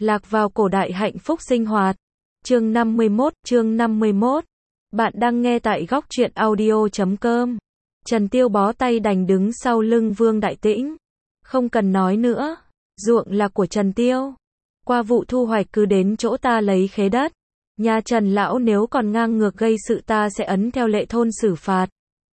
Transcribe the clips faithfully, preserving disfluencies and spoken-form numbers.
Lạc vào cổ đại hạnh phúc sinh hoạt. Chương năm mươi mốt, chương năm mươi mốt. Bạn đang nghe tại góc truyện audio chấm com. Trần Tiêu bó tay đành đứng sau lưng Vương Đại Tĩnh. Không cần nói nữa, ruộng là của Trần Tiêu. Qua vụ thu hoạch cứ đến chỗ ta lấy khế đất. Nhà Trần lão nếu còn ngang ngược gây sự ta sẽ ấn theo lệ thôn xử phạt.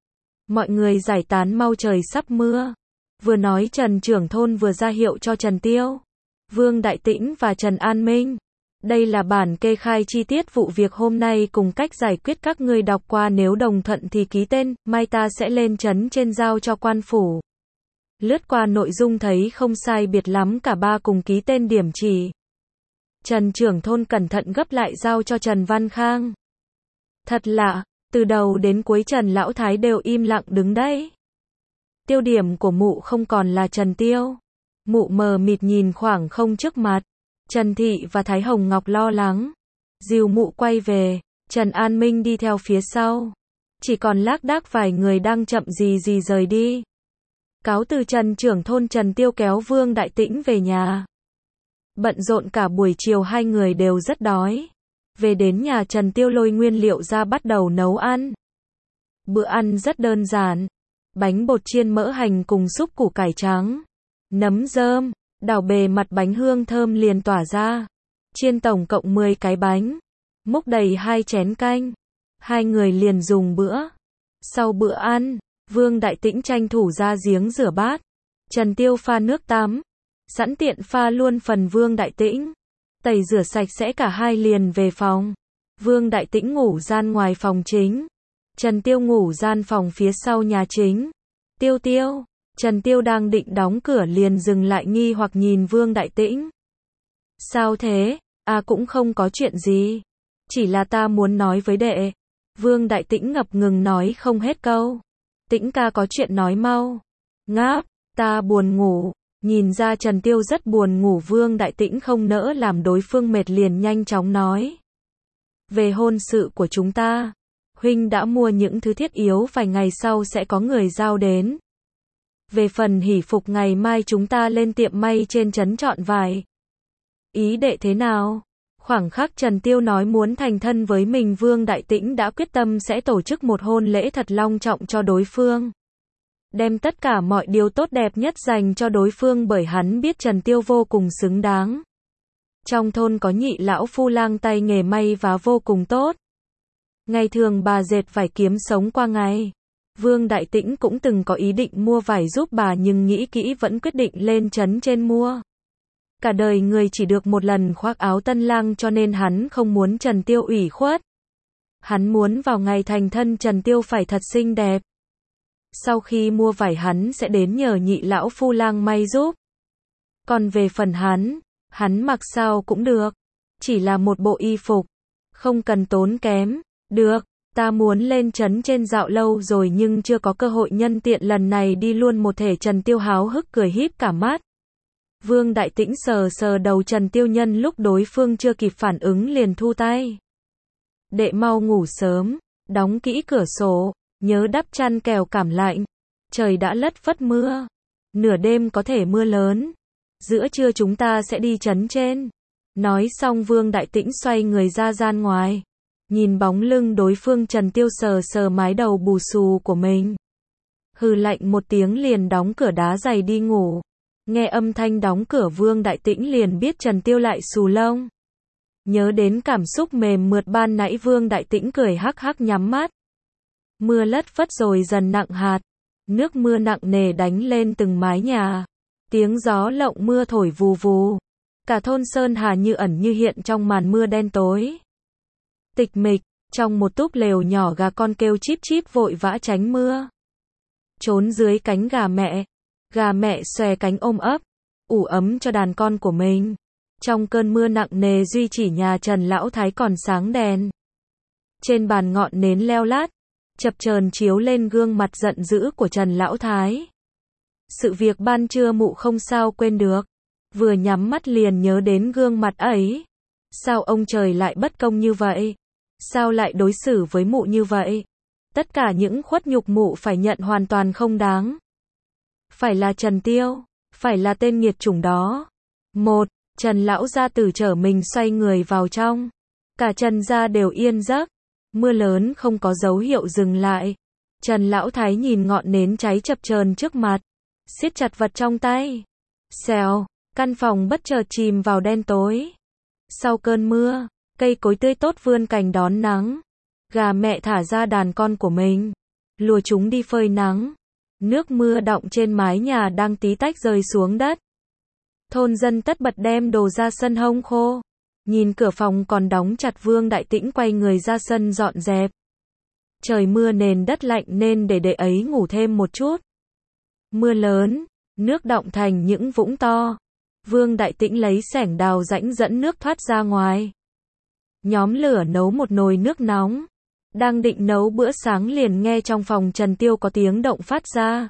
Mọi người giải tán mau, trời sắp mưa. Vừa nói Trần trưởng thôn vừa ra hiệu cho Trần Tiêu, Vương Đại Tĩnh và Trần An Minh. Đây là bản kê khai chi tiết vụ việc hôm nay cùng cách giải quyết, các ngươi đọc qua, nếu đồng thuận thì ký tên, mai ta sẽ lên trấn trên giao cho quan phủ. Lướt qua nội dung thấy không sai biệt lắm, cả ba cùng ký tên điểm chỉ. Trần trưởng thôn cẩn thận gấp lại giao cho Trần Văn Khang. Thật lạ, từ đầu đến cuối Trần Lão Thái đều im lặng đứng đấy. Tiêu điểm của mụ không còn là Trần Tiêu. Mụ mờ mịt nhìn khoảng không trước mặt. Trần Thị và Thái Hồng Ngọc lo lắng dìu mụ quay về. Trần An Minh đi theo phía sau. Chỉ còn lác đác vài người đang chậm gì gì rời đi. Cáo từ Trần trưởng thôn, Trần Tiêu kéo Vương Đại Tĩnh về nhà. Bận rộn cả buổi chiều, hai người đều rất đói. Về đến nhà, Trần Tiêu lôi nguyên liệu ra bắt đầu nấu ăn. Bữa ăn rất đơn giản. Bánh bột chiên mỡ hành cùng súp củ cải trắng, nấm rơm, đảo bề mặt bánh hương thơm liền tỏa ra. Chiên tổng cộng mười cái bánh, múc đầy hai chén canh. Hai người liền dùng bữa. Sau bữa ăn, Vương Đại Tĩnh tranh thủ ra giếng rửa bát. Trần Tiêu pha nước tắm, sẵn tiện pha luôn phần Vương Đại Tĩnh. Tẩy rửa sạch sẽ, cả hai liền về phòng. Vương Đại Tĩnh ngủ gian ngoài phòng chính. Trần Tiêu ngủ gian phòng phía sau nhà chính. Tiêu Tiêu, Trần Tiêu đang định đóng cửa liền dừng lại, nghi hoặc nhìn Vương Đại Tĩnh. Sao thế? À, cũng không có chuyện gì. Chỉ là ta muốn nói với đệ. Vương Đại Tĩnh ngập ngừng nói không hết câu. Tĩnh ca có chuyện nói mau. Ngáp, ta buồn ngủ. Nhìn ra Trần Tiêu rất buồn ngủ, Vương Đại Tĩnh không nỡ làm đối phương mệt liền nhanh chóng nói. Về hôn sự của chúng ta, huynh đã mua những thứ thiết yếu, vài ngày sau sẽ có người giao đến. Về phần hỷ phục, ngày mai chúng ta lên tiệm may trên trấn chọn vải. Ý đệ thế nào? Khoảng khắc Trần Tiêu nói muốn thành thân với mình, Vương Đại Tĩnh đã quyết tâm sẽ tổ chức một hôn lễ thật long trọng cho đối phương. Đem tất cả mọi điều tốt đẹp nhất dành cho đối phương, bởi hắn biết Trần Tiêu vô cùng xứng đáng. Trong thôn có nhị lão phu lang tay nghề may vá vô cùng tốt. Ngày thường bà dệt vải kiếm sống qua ngày. Vương Đại Tĩnh cũng từng có ý định mua vải giúp bà, nhưng nghĩ kỹ vẫn quyết định lên trấn trên mua. Cả đời người chỉ được một lần khoác áo tân lang, cho nên hắn không muốn Trần Tiêu ủy khuất. Hắn muốn vào ngày thành thân Trần Tiêu phải thật xinh đẹp. Sau khi mua vải hắn sẽ đến nhờ nhị lão phu lang may giúp. Còn về phần hắn, hắn mặc sao cũng được. Chỉ là một bộ y phục, không cần tốn kém. Được, ta muốn lên trấn trên dạo lâu rồi nhưng chưa có cơ hội, nhân tiện lần này đi luôn một thể. Trần Tiêu háo hức cười híp cả mắt. Vương Đại Tĩnh sờ sờ đầu Trần Tiêu, nhân lúc đối phương chưa kịp phản ứng liền thu tay. Đệ mau ngủ sớm, đóng kỹ cửa sổ, nhớ đắp chăn kẻo cảm lạnh. Trời đã lất phất mưa, nửa đêm có thể mưa lớn. Giữa trưa chúng ta sẽ đi trấn trên. Nói xong Vương Đại Tĩnh xoay người ra gian ngoài. Nhìn bóng lưng đối phương, Trần Tiêu sờ sờ mái đầu bù xù của mình. Hừ lạnh một tiếng liền đóng cửa, đá giày đi ngủ. Nghe âm thanh đóng cửa, Vương Đại Tĩnh liền biết Trần Tiêu lại xù lông. Nhớ đến cảm xúc mềm mượt ban nãy, Vương Đại Tĩnh cười hắc hắc nhắm mắt. Mưa lất phất rồi dần nặng hạt. Nước mưa nặng nề đánh lên từng mái nhà. Tiếng gió lộng mưa thổi vù vù. Cả thôn Sơn Hà như ẩn như hiện trong màn mưa đen tối. Tịch mịch, trong một túp lều nhỏ, gà con kêu chíp chíp vội vã tránh mưa. Trốn dưới cánh gà mẹ. Gà mẹ xòe cánh ôm ấp, ủ ấm cho đàn con của mình. Trong cơn mưa nặng nề, duy chỉ nhà Trần Lão Thái còn sáng đèn. Trên bàn ngọn nến leo lát, chập chờn chiếu lên gương mặt giận dữ của Trần Lão Thái. Sự việc ban trưa mụ không sao quên được. Vừa nhắm mắt liền nhớ đến gương mặt ấy. Sao ông trời lại bất công như vậy? Sao lại đối xử với mụ như vậy? Tất cả những khuất nhục mụ phải nhận hoàn toàn không đáng. Phải là Trần Tiêu, phải là tên nghiệt chủng đó. Một, Trần lão gia tử trở mình xoay người vào trong. Cả Trần gia đều yên giấc. Mưa lớn không có dấu hiệu dừng lại. Trần lão thái nhìn ngọn nến cháy chập chờn trước mặt, siết chặt vật trong tay. Xèo, căn phòng bất chợt chìm vào đen tối. Sau cơn mưa, cây cối tươi tốt vươn cành đón nắng. Gà mẹ thả ra đàn con của mình, lùa chúng đi phơi nắng. Nước mưa đọng trên mái nhà đang tí tách rơi xuống đất. Thôn dân tất bật đem đồ ra sân hong khô. Nhìn cửa phòng còn đóng chặt, Vương Đại Tĩnh quay người ra sân dọn dẹp. Trời mưa nền đất lạnh nên để đệ ấy ngủ thêm một chút. Mưa lớn, nước đọng thành những vũng to. Vương Đại Tĩnh lấy xẻng đào rãnh dẫn nước thoát ra ngoài. Nhóm lửa nấu một nồi nước nóng. Đang định nấu bữa sáng liền nghe trong phòng Trần Tiêu có tiếng động phát ra.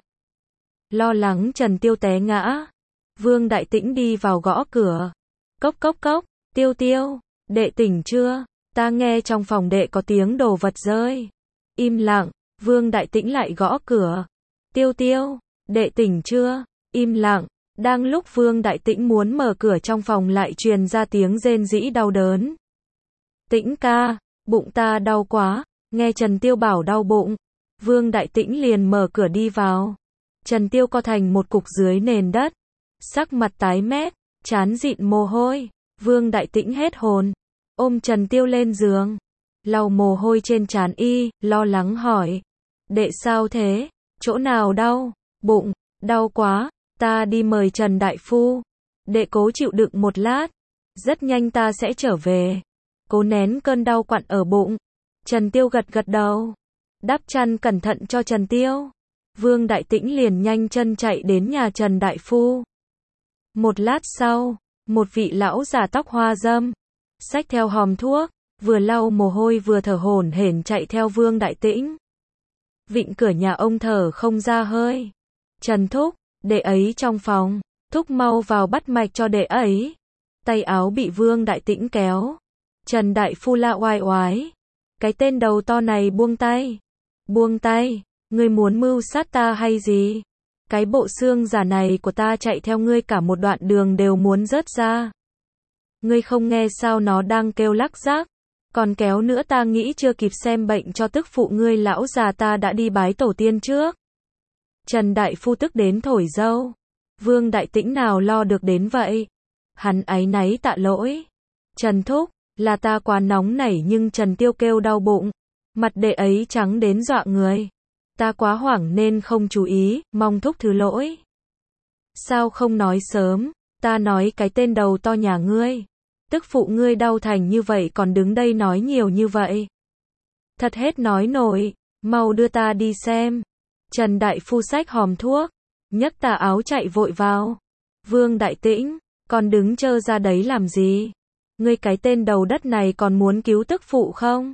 Lo lắng Trần Tiêu té ngã, Vương Đại Tĩnh đi vào gõ cửa. Cốc cốc cốc, Tiêu Tiêu, đệ tỉnh chưa? Ta nghe trong phòng đệ có tiếng đồ vật rơi. Im lặng, Vương Đại Tĩnh lại gõ cửa. Tiêu Tiêu, đệ tỉnh chưa? Im lặng. Đang lúc Vương Đại Tĩnh muốn mở cửa, trong phòng lại truyền ra tiếng rên rỉ đau đớn. Tĩnh ca, bụng ta đau quá. Nghe Trần Tiêu bảo đau bụng, Vương Đại Tĩnh liền mở cửa đi vào. Trần Tiêu co thành một cục dưới nền đất, sắc mặt tái mét, trán dịn mồ hôi. Vương Đại Tĩnh hết hồn, ôm Trần Tiêu lên giường, lau mồ hôi trên trán y, lo lắng hỏi: đệ sao thế? Chỗ nào đau? Bụng, đau quá, ta đi mời Trần đại phu. Đệ cố chịu đựng một lát, rất nhanh ta sẽ trở về. Cố nén cơn đau quặn ở bụng. Trần Tiêu gật gật đầu, đắp chăn cẩn thận cho Trần Tiêu. Vương Đại Tĩnh liền nhanh chân chạy đến nhà Trần đại phu. Một lát sau, một vị lão già tóc hoa râm, xách theo hòm thuốc, vừa lau mồ hôi vừa thở hổn hển chạy theo Vương Đại Tĩnh. Vịn cửa nhà ông thở không ra hơi. Trần thúc, đệ ấy trong phòng, thúc mau vào bắt mạch cho đệ ấy. Tay áo bị Vương Đại Tĩnh kéo. Trần đại phu la oai oái. Cái tên đầu to này buông tay. Buông tay, ngươi muốn mưu sát ta hay gì? Cái bộ xương giả này của ta chạy theo ngươi cả một đoạn đường đều muốn rớt ra. Ngươi không nghe sao nó đang kêu lắc rác? Còn kéo nữa ta nghĩ chưa kịp xem bệnh cho tức phụ ngươi, lão già ta đã đi bái tổ tiên trước. Trần đại phu tức đến thổi dâu. Vương Đại Tĩnh nào lo được đến vậy? Hắn áy náy tạ lỗi. Trần thúc, là ta quá nóng nảy. Nhưng Trần Tiêu kêu đau bụng, mặt đệ ấy trắng đến dọa người. Ta quá hoảng nên không chú ý, mong thúc thứ lỗi. Sao không nói sớm? Ta nói cái tên đầu to nhà ngươi, tức phụ ngươi đau thành như vậy còn đứng đây nói nhiều như vậy. Thật hết nói nổi, mau đưa ta đi xem. Trần đại phu xách hòm thuốc, nhấc tà áo chạy vội vào. Vương Đại Tĩnh, còn đứng trơ ra đấy làm gì? Ngươi cái tên đầu đất này còn muốn cứu tức phụ không?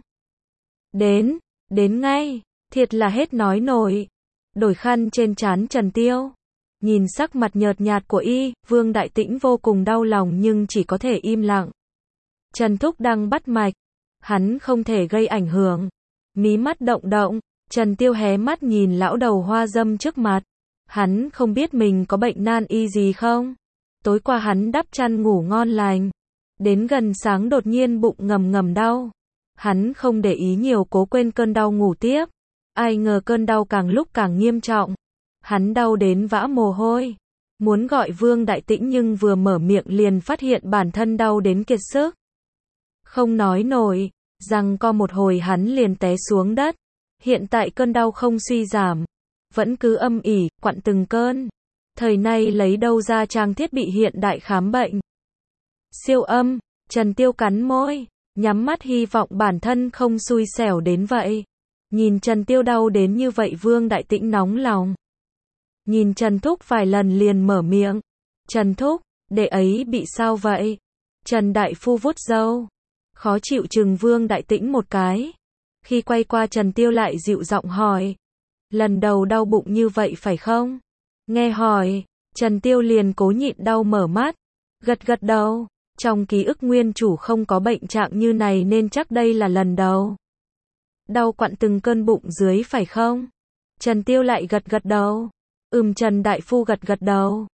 Đến, đến ngay, thiệt là hết nói nổi. Đổi khăn trên trán Trần Tiêu. Nhìn sắc mặt nhợt nhạt của y, Vương Đại Tĩnh vô cùng đau lòng nhưng chỉ có thể im lặng. Trần thúc đang bắt mạch, hắn không thể gây ảnh hưởng. Mí mắt động động, Trần Tiêu hé mắt nhìn lão đầu hoa dâm trước mặt. Hắn không biết mình có bệnh nan y gì không? Tối qua hắn đắp chăn ngủ ngon lành. Đến gần sáng đột nhiên bụng ngầm ngầm đau. Hắn không để ý nhiều, cố quên cơn đau ngủ tiếp. Ai ngờ cơn đau càng lúc càng nghiêm trọng. Hắn đau đến vã mồ hôi. Muốn gọi Vương Đại Tĩnh nhưng vừa mở miệng liền phát hiện bản thân đau đến kiệt sức. Không nói nổi, rằng co một hồi hắn liền té xuống đất. Hiện tại cơn đau không suy giảm, vẫn cứ âm ỉ, quặn từng cơn. Thời nay lấy đâu ra trang thiết bị hiện đại khám bệnh? Siêu âm, Trần Tiêu cắn môi, nhắm mắt hy vọng bản thân không xui xẻo đến vậy. Nhìn Trần Tiêu đau đến như vậy Vương Đại Tĩnh nóng lòng. Nhìn Trần thúc vài lần liền mở miệng. Trần thúc, đệ ấy bị sao vậy? Trần đại phu vuốt râu, khó chịu chừng Vương Đại Tĩnh một cái. Khi quay qua Trần Tiêu lại dịu giọng hỏi. Lần đầu đau bụng như vậy phải không? Nghe hỏi, Trần Tiêu liền cố nhịn đau mở mắt, gật gật đầu. Trong ký ức nguyên chủ không có bệnh trạng như này nên chắc đây là lần đầu. Đau quặn từng cơn bụng dưới phải không? Trần Tiêu lại gật gật đầu. Ừm, Trần đại phu gật gật đầu.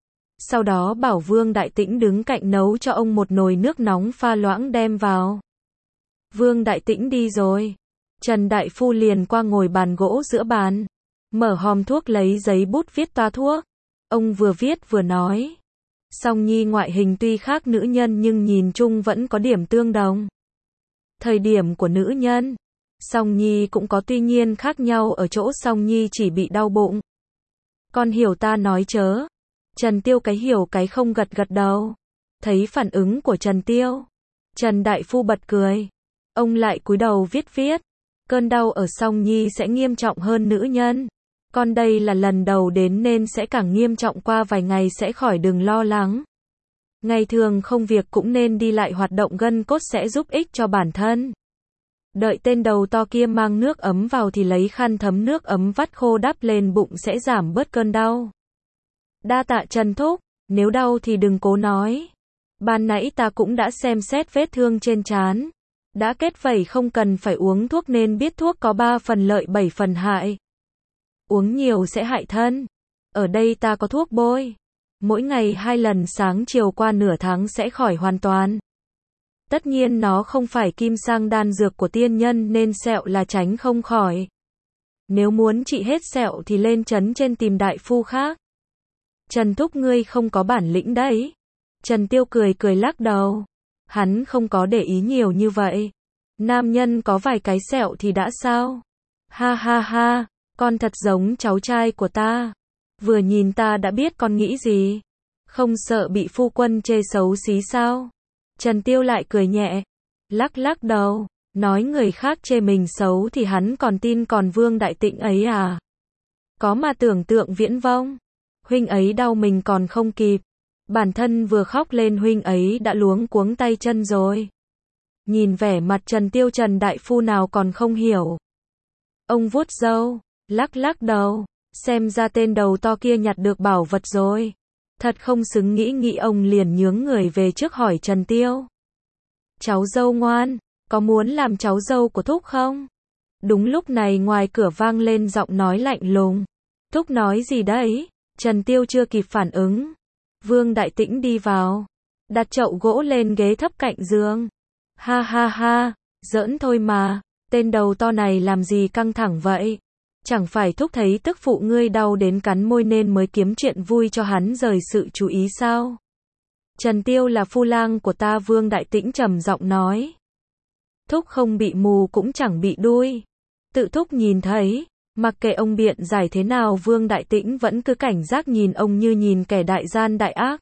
Sau đó bảo Vương Đại Tĩnh đứng cạnh nấu cho ông một nồi nước nóng pha loãng đem vào. Vương Đại Tĩnh đi rồi. Trần Đại Phu liền qua ngồi bàn gỗ giữa bàn. Mở hòm thuốc lấy giấy bút viết toa thuốc. Ông vừa viết vừa nói. Song Nhi ngoại hình tuy khác nữ nhân nhưng nhìn chung vẫn có điểm tương đồng. Thời điểm của nữ nhân, Song Nhi cũng có tuy nhiên khác nhau ở chỗ Song Nhi chỉ bị đau bụng. Con hiểu ta nói chớ. Trần Tiêu cái hiểu cái không gật gật đầu. Thấy phản ứng của Trần Tiêu, Trần Đại Phu bật cười. Ông lại cúi đầu viết viết. Cơn đau ở Song Nhi sẽ nghiêm trọng hơn nữ nhân. Con đây là lần đầu đến nên sẽ càng nghiêm trọng, qua vài ngày sẽ khỏi, đừng lo lắng. Ngày thường không việc cũng nên đi lại hoạt động gân cốt sẽ giúp ích cho bản thân. Đợi tên đầu to kia mang nước ấm vào thì lấy khăn thấm nước ấm vắt khô đắp lên bụng sẽ giảm bớt cơn đau. Đa tạ Trần thúc, nếu đau thì đừng cố nói. Ban nãy ta cũng đã xem xét vết thương trên trán. Đã kết vẩy không cần phải uống thuốc nên biết thuốc có ba phần lợi bảy phần hại. Uống nhiều sẽ hại thân. Ở đây ta có thuốc bôi. Mỗi ngày hai lần sáng chiều qua nửa tháng sẽ khỏi hoàn toàn. Tất nhiên nó không phải kim sang đan dược của tiên nhân nên sẹo là tránh không khỏi. Nếu muốn trị hết sẹo thì lên trấn trên tìm đại phu khác. Trần thúc ngươi không có bản lĩnh đấy. Trần Tiêu cười cười lắc đầu. Hắn không có để ý nhiều như vậy. Nam nhân có vài cái sẹo thì đã sao? Ha ha ha, con thật giống cháu trai của ta. Vừa nhìn ta đã biết con nghĩ gì. Không sợ bị phu quân chê xấu xí sao? Trần Tiêu lại cười nhẹ. Lắc lắc đầu. Nói người khác chê mình xấu thì hắn còn tin còn Vương Đại Tĩnh ấy à? Có mà tưởng tượng viễn vông. Huynh ấy đau mình còn không kịp. Bản thân vừa khóc lên huynh ấy đã luống cuống tay chân rồi. Nhìn vẻ mặt Trần Tiêu, Trần Đại Phu nào còn không hiểu. Ông vuốt râu, lắc lắc đầu. Xem ra tên đầu to kia nhặt được bảo vật rồi. Thật không xứng, nghĩ nghĩ ông liền nhướng người về trước hỏi Trần Tiêu. Cháu dâu ngoan, có muốn làm cháu dâu của thúc không? Đúng lúc này ngoài cửa vang lên giọng nói lạnh lùng. Thúc nói gì đấy? Trần Tiêu chưa kịp phản ứng. Vương Đại Tĩnh đi vào. Đặt chậu gỗ lên ghế thấp cạnh giường. Ha ha ha, giỡn thôi mà. Tên đầu to này làm gì căng thẳng vậy? Chẳng phải thúc thấy tức phụ ngươi đau đến cắn môi nên mới kiếm chuyện vui cho hắn rời sự chú ý sao? Trần Tiêu là phu lang của ta, Vương Đại Tĩnh trầm giọng nói. Thúc không bị mù cũng chẳng bị đuôi. Tự thúc nhìn thấy. Mặc kệ ông biện giải thế nào, Vương Đại Tĩnh vẫn cứ cảnh giác nhìn ông như nhìn kẻ đại gian đại ác.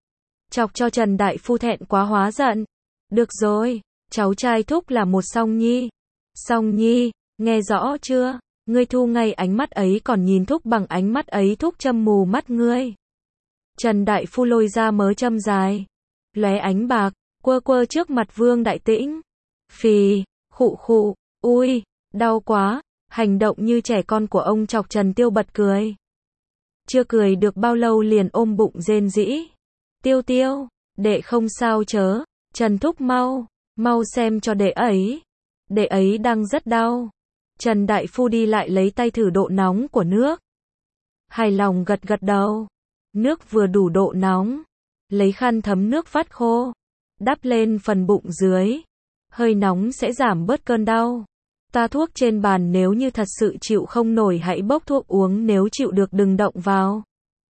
Chọc cho Trần Đại Phu thẹn quá hóa giận. Được rồi, cháu trai thúc là một Song Nhi. Song Nhi, nghe rõ chưa? Ngươi thu ngay ánh mắt ấy, còn nhìn thúc bằng ánh mắt ấy thúc châm mù mắt ngươi. Trần Đại Phu lôi ra mớ châm dài, lóe ánh bạc, quơ quơ trước mặt Vương Đại Tĩnh. Phì, khụ khụ, ui, đau quá. Hành động như trẻ con của ông chọc Trần Tiêu bật cười. Chưa cười được bao lâu liền ôm bụng rên rỉ. Tiêu Tiêu, đệ không sao chớ. Trần thúc mau, mau xem cho đệ ấy. Đệ ấy đang rất đau. Trần Đại Phu đi lại lấy tay thử độ nóng của nước. Hài lòng gật gật đầu. Nước vừa đủ độ nóng. Lấy khăn thấm nước vắt khô. Đắp lên phần bụng dưới. Hơi nóng sẽ giảm bớt cơn đau. Ta thuốc trên bàn, nếu như thật sự chịu không nổi hãy bốc thuốc uống, nếu chịu được đừng động vào.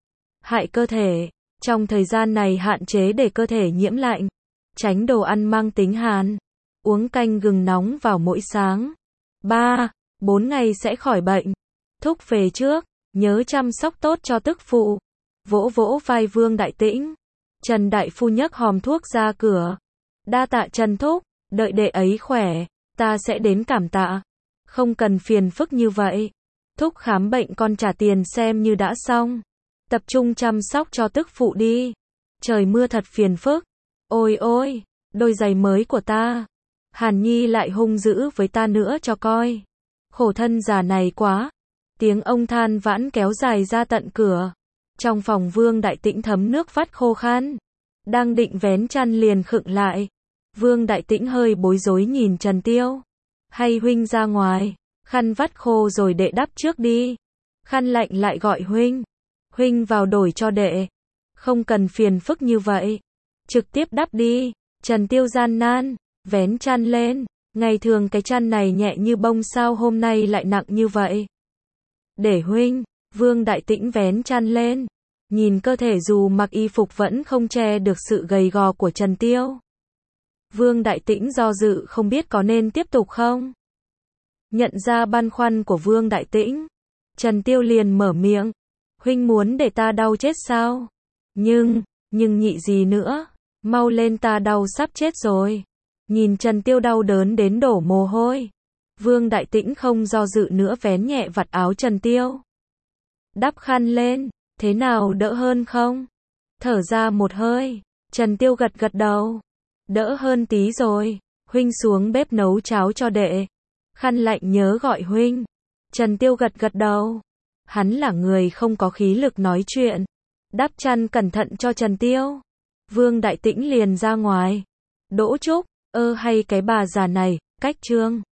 Hại cơ thể. Trong thời gian này hạn chế để cơ thể nhiễm lạnh. Tránh đồ ăn mang tính hàn. Uống canh gừng nóng vào mỗi sáng. ba, bốn ngày sẽ khỏi bệnh. Thúc về trước. Nhớ chăm sóc tốt cho tức phụ. Vỗ vỗ vai Vương Đại Tĩnh. Trần Đại Phu nhấc hòm thuốc ra cửa. Đa tạ Trần thúc. Đợi đệ ấy khỏe. Ta sẽ đến cảm tạ. Không cần phiền phức như vậy. Thúc khám bệnh con trả tiền xem như đã xong. Tập trung chăm sóc cho tức phụ đi. Trời mưa thật phiền phức. Ôi ôi, đôi giày mới của ta. Hàn Nhi lại hung dữ với ta nữa cho coi. Khổ thân già này quá. Tiếng ông than vãn kéo dài ra tận cửa. Trong phòng Vương Đại Tĩnh thấm nước vắt khô khăn. Đang định vén chăn liền khựng lại. Vương Đại Tĩnh hơi bối rối nhìn Trần Tiêu. Hay huynh ra ngoài, khăn vắt khô rồi đệ đắp trước đi. Khăn lạnh lại gọi huynh. Huynh vào đổi cho đệ. Không cần phiền phức như vậy. Trực tiếp đắp đi. Trần Tiêu gian nan, vén chăn lên. Ngày thường cái chăn này nhẹ như bông sao hôm nay lại nặng như vậy. Để huynh, Vương Đại Tĩnh vén chăn lên. Nhìn cơ thể dù mặc y phục vẫn không che được sự gầy gò của Trần Tiêu. Vương Đại Tĩnh do dự không biết có nên tiếp tục không. Nhận ra băn khoăn của Vương Đại Tĩnh, Trần Tiêu liền mở miệng. Huynh muốn để ta đau chết sao? Nhưng, nhưng nhị gì nữa? Mau lên, ta đau sắp chết rồi. Nhìn Trần Tiêu đau đớn đến đổ mồ hôi. Vương Đại Tĩnh không do dự nữa vén nhẹ vạt áo Trần Tiêu. Đắp khăn lên, thế nào đỡ hơn không? Thở ra một hơi, Trần Tiêu gật gật đầu. Đỡ hơn tí rồi, huynh xuống bếp nấu cháo cho đệ. Khăn lạnh nhớ gọi huynh. Trần Tiêu gật gật đầu. Hắn là người không có khí lực nói chuyện. Đắp chăn cẩn thận cho Trần Tiêu. Vương Đại Tĩnh liền ra ngoài. Đỗ Trúc, ơ hay cái bà già này, cách trương.